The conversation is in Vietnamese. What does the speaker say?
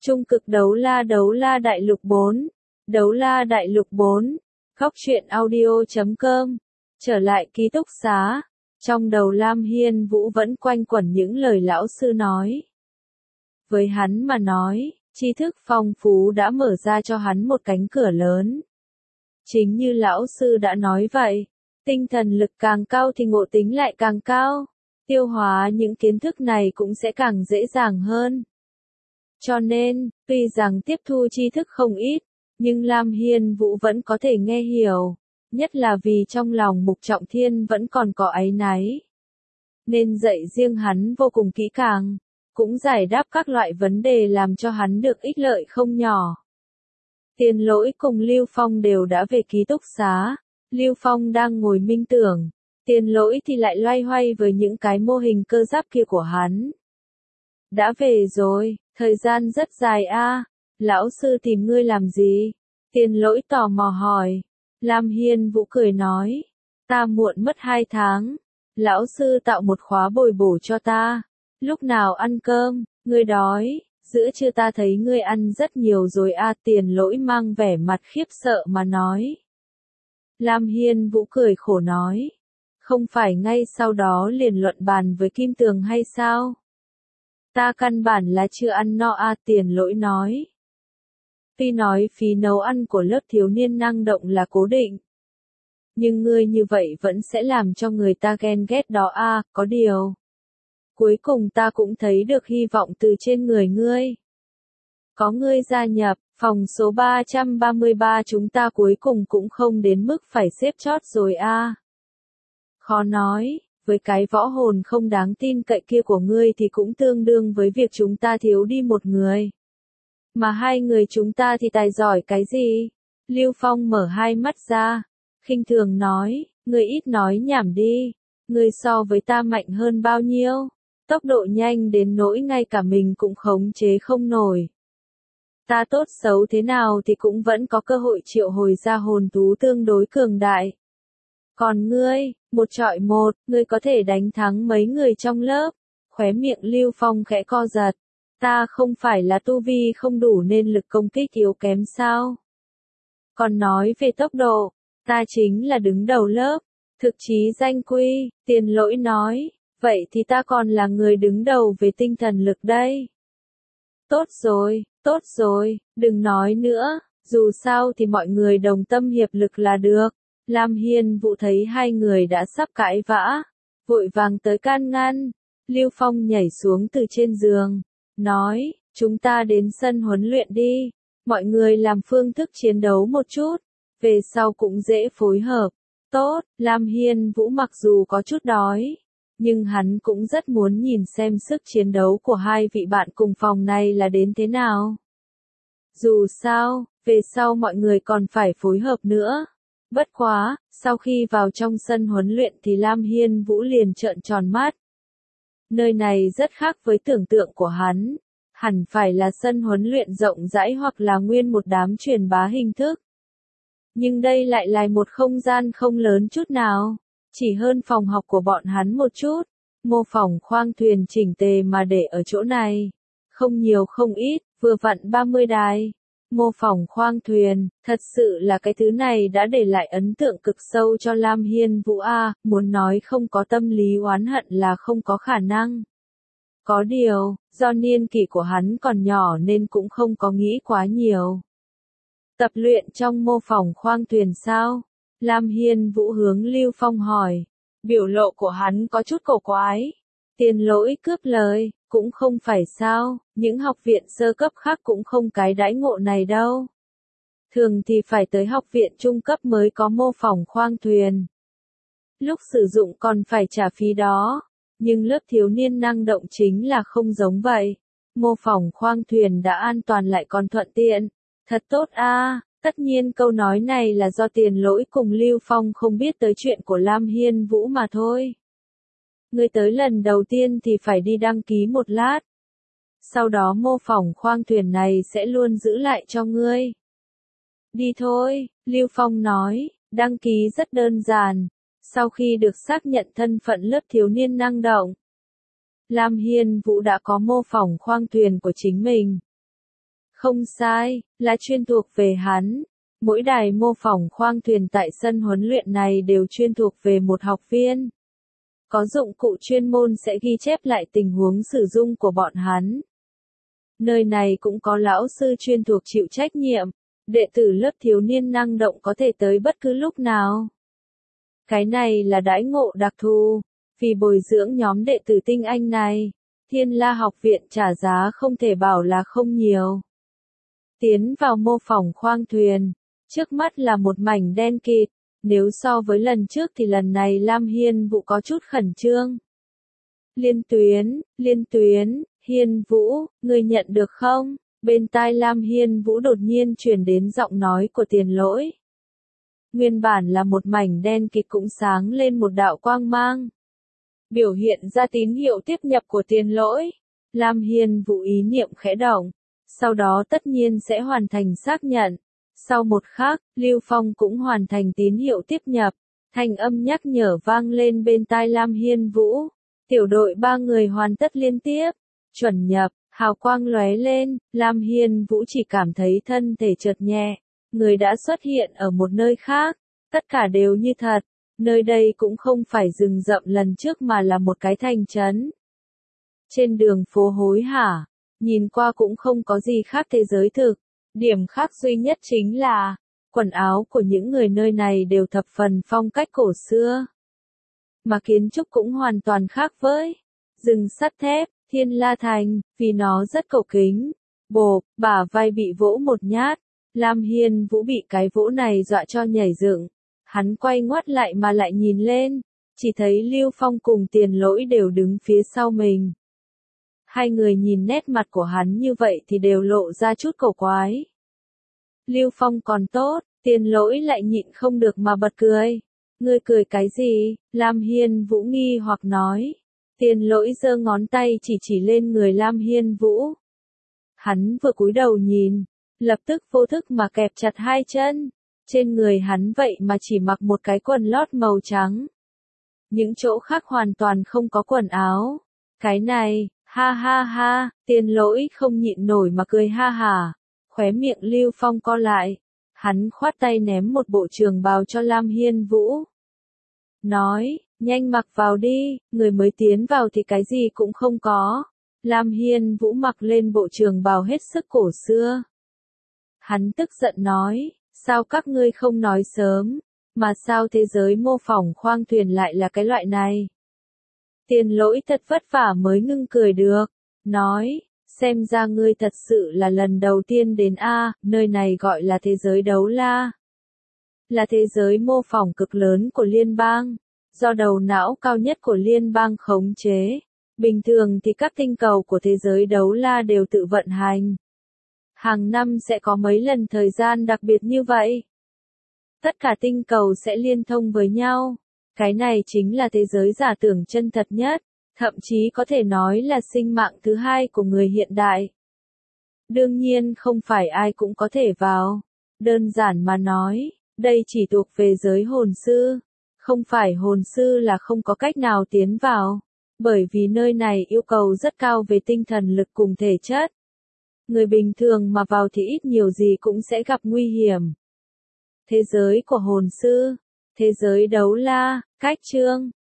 Trung cực đấu la đại lục 4. Đấu la đại lục 4. Góc truyện audio.com. Trở lại ký túc xá. Trong đầu Lam Hiên Vũ vẫn quanh quẩn những lời lão sư nói. Với hắn mà nói, tri thức phong phú đã mở ra cho hắn một cánh cửa lớn. Chính như lão sư đã nói vậy, tinh thần lực càng cao thì ngộ tính lại càng cao. Tiêu hóa những kiến thức này cũng sẽ càng dễ dàng hơn. Cho nên, tuy rằng tiếp thu tri thức không ít, nhưng Lam Hiên Vũ vẫn có thể nghe hiểu, nhất là vì trong lòng Mục Trọng Thiên vẫn còn có áy náy. Nên dạy riêng hắn vô cùng kỹ càng, cũng giải đáp các loại vấn đề làm cho hắn được ích lợi không nhỏ. Tiền Lỗi cùng Lưu Phong đều đã về ký túc xá, Lưu Phong đang ngồi minh tưởng, Tiền Lỗi thì lại loay hoay với những cái mô hình cơ giáp kia của hắn. Đã về rồi, thời gian rất dài a. Lão sư tìm ngươi làm gì? Tiền Lỗi tò mò hỏi. Lam Hiên Vũ cười nói, ta muộn mất 2 tháng. Lão sư tạo một khóa bồi bổ cho ta. Lúc nào ăn cơm, ngươi đói? Giữa trưa ta thấy ngươi ăn rất nhiều rồi a. Tiền Lỗi mang vẻ mặt khiếp sợ mà nói. Lam Hiên Vũ cười khổ nói, không phải ngay sau đó liền luận bàn với Kim Tường hay sao? Ta căn bản là chưa ăn no a. Tiền Lỗi nói. Tuy nói phí nấu ăn của lớp thiếu niên năng động là cố định, nhưng ngươi như vậy vẫn sẽ làm cho người ta ghen ghét đó a. Có điều, cuối cùng ta cũng thấy được hy vọng từ trên người ngươi. Có ngươi gia nhập, phòng số 333 chúng ta cuối cùng cũng không đến mức phải xếp chót rồi a. Khó nói, với cái võ hồn không đáng tin cậy kia của ngươi thì cũng tương đương với việc chúng ta thiếu đi một người. Mà hai người chúng ta thì tài giỏi cái gì? Lưu Phong mở hai mắt ra, khinh thường nói, ngươi ít nói nhảm đi, ngươi so với ta mạnh hơn bao nhiêu? Tốc độ nhanh đến nỗi ngay cả mình cũng khống chế không nổi. Ta tốt xấu thế nào thì cũng vẫn có cơ hội triệu hồi ra hồn thú tương đối cường đại. Còn ngươi, một chọi một, ngươi có thể đánh thắng mấy người trong lớp. Khóe miệng Lưu Phong khẽ co giật. Ta không phải là tu vi không đủ nên lực công kích yếu kém sao? Còn nói về tốc độ, ta chính là đứng đầu lớp. Thực chí danh quy, Tiền Lỗi nói, vậy thì ta còn là người đứng đầu về tinh thần lực đây. Tốt rồi, đừng nói nữa, dù sao thì mọi người đồng tâm hiệp lực là được. Lam Hiên Vũ thấy hai người đã sắp cãi vã, vội vàng tới can ngăn. Lưu Phong nhảy xuống từ trên giường, nói, chúng ta đến sân huấn luyện đi, mọi người làm phương thức chiến đấu một chút, về sau cũng dễ phối hợp. Tốt, Lam Hiên Vũ mặc dù có chút đói, nhưng hắn cũng rất muốn nhìn xem sức chiến đấu của hai vị bạn cùng phòng này là đến thế nào. Dù sao, về sau mọi người còn phải phối hợp nữa. Bất quá, sau khi vào trong sân huấn luyện thì Lam Hiên Vũ liền trợn tròn mắt. Nơi này rất khác với tưởng tượng của hắn. Hẳn phải là sân huấn luyện rộng rãi hoặc là nguyên một đám truyền bá hình thức. Nhưng đây lại là một không gian không lớn chút nào. Chỉ hơn phòng học của bọn hắn một chút. Mô phỏng khoang thuyền chỉnh tề mà để ở chỗ này. Không nhiều không ít, vừa vặn 30 đài. Mô phỏng khoang thuyền, thật sự là cái thứ này đã để lại ấn tượng cực sâu cho Lam Hiên Vũ a. Muốn nói không có tâm lý oán hận là không có khả năng. Có điều, do niên kỷ của hắn còn nhỏ nên cũng không có nghĩ quá nhiều. Tập luyện trong mô phỏng khoang thuyền sao? Lam Hiên Vũ hướng Lưu Phong hỏi. Biểu lộ của hắn có chút cổ quái. Tiền Lỗi cướp lời, cũng không phải sao, những học viện sơ cấp khác cũng không cái đãi ngộ này đâu. Thường thì phải tới học viện trung cấp mới có mô phỏng khoang thuyền. Lúc sử dụng còn phải trả phí đó, nhưng lớp thiếu niên năng động chính là không giống vậy. Mô phỏng khoang thuyền đã an toàn lại còn thuận tiện. Thật tốt a. Tất nhiên câu nói này là do Tiền Lỗi cùng Lưu Phong không biết tới chuyện của Lam Hiên Vũ mà thôi. Ngươi tới lần đầu tiên thì phải đi đăng ký một lát. Sau đó mô phỏng khoang thuyền này sẽ luôn giữ lại cho ngươi. Đi thôi, Lưu Phong nói, đăng ký rất đơn giản. Sau khi được xác nhận thân phận lớp thiếu niên năng động, Lam Hiên Vũ đã có mô phỏng khoang thuyền của chính mình. Không sai, là chuyên thuộc về hắn. Mỗi đài mô phỏng khoang thuyền tại sân huấn luyện này đều chuyên thuộc về một học viên. Có dụng cụ chuyên môn sẽ ghi chép lại tình huống sử dụng của bọn hắn. Nơi này cũng có lão sư chuyên thuộc chịu trách nhiệm. Đệ tử lớp thiếu niên năng động có thể tới bất cứ lúc nào. Cái này là đãi ngộ đặc thù. Vì bồi dưỡng nhóm đệ tử tinh anh này, Thiên La học viện trả giá không thể bảo là không nhiều. Tiến vào mô phỏng khoang thuyền, trước mắt là một mảnh đen kịt. Nếu so với lần trước thì lần này Lam Hiên Vũ có chút khẩn trương. Liên tuyến, Hiên Vũ, ngươi nhận được không? Bên tai Lam Hiên Vũ đột nhiên truyền đến giọng nói của Tiền Lỗi. Nguyên bản là một mảnh đen kịt cũng sáng lên một đạo quang mang. Biểu hiện ra tín hiệu tiếp nhập của Tiền Lỗi. Lam Hiên Vũ ý niệm khẽ động. Sau đó tất nhiên sẽ hoàn thành xác nhận. Sau một khắc, Lưu Phong cũng hoàn thành tín hiệu tiếp nhập. Thanh âm nhắc nhở vang lên bên tai Lam Hiên Vũ. Tiểu đội 3 người hoàn tất liên tiếp. Chuẩn nhập, hào quang lóe lên, Lam Hiên Vũ chỉ cảm thấy thân thể chợt nhẹ. Người đã xuất hiện ở một nơi khác. Tất cả đều như thật. Nơi đây cũng không phải rừng rậm lần trước mà là một cái thành trấn. Trên đường phố hối hả, nhìn qua cũng không có gì khác thế giới thực. Điểm khác duy nhất chính là, quần áo của những người nơi này đều thập phần phong cách cổ xưa. Mà kiến trúc cũng hoàn toàn khác với rừng sắt thép, Thiên La Thành, vì nó rất cổ kính. Bộp, bả vai bị vỗ một nhát. Lam Hiên Vũ bị cái vỗ này dọa cho nhảy dựng. Hắn quay ngoắt lại mà lại nhìn lên, chỉ thấy Lưu Phong cùng Tiền Lỗi đều đứng phía sau mình. Hai người nhìn nét mặt của hắn như vậy thì đều lộ ra chút cổ quái. Lưu Phong còn tốt, Tiền Lỗi lại nhịn không được mà bật cười. Ngươi cười cái gì? Lam Hiên Vũ nghi hoặc nói. Tiền Lỗi giơ ngón tay chỉ lên người Lam Hiên Vũ. Hắn vừa cúi đầu nhìn, lập tức vô thức mà kẹp chặt hai chân. Trên người hắn vậy mà chỉ mặc một cái quần lót màu trắng. Những chỗ khác hoàn toàn không có quần áo. Cái này, ha ha ha, Tiền Lỗi không nhịn nổi mà cười ha hả. Khóe miệng Lưu Phong co lại. Hắn khoát tay ném một bộ trường bào cho Lam Hiên Vũ. Nói, nhanh mặc vào đi, người mới tiến vào thì cái gì cũng không có. Lam Hiên Vũ mặc lên bộ trường bào hết sức cổ xưa. Hắn tức giận nói, sao các ngươi không nói sớm, mà sao thế giới mô phỏng khoang thuyền lại là cái loại này? Tiền Lỗi thật vất vả mới ngưng cười được, nói, xem ra ngươi thật sự là lần đầu tiên đến A, nơi này gọi là thế giới đấu la. Là thế giới mô phỏng cực lớn của liên bang, do đầu não cao nhất của liên bang khống chế. Bình thường thì các tinh cầu của thế giới đấu la đều tự vận hành. Hàng năm sẽ có mấy lần thời gian đặc biệt như vậy. Tất cả tinh cầu sẽ liên thông với nhau. Cái này chính là thế giới giả tưởng chân thật nhất, thậm chí có thể nói là sinh mạng thứ hai của người hiện đại. Đương nhiên không phải ai cũng có thể vào. Đơn giản mà nói, đây chỉ thuộc về giới hồn sư. Không phải hồn sư là không có cách nào tiến vào. Bởi vì nơi này yêu cầu rất cao về tinh thần lực cùng thể chất. Người bình thường mà vào thì ít nhiều gì cũng sẽ gặp nguy hiểm. Thế giới của hồn sư, thế giới đấu la, cách chương.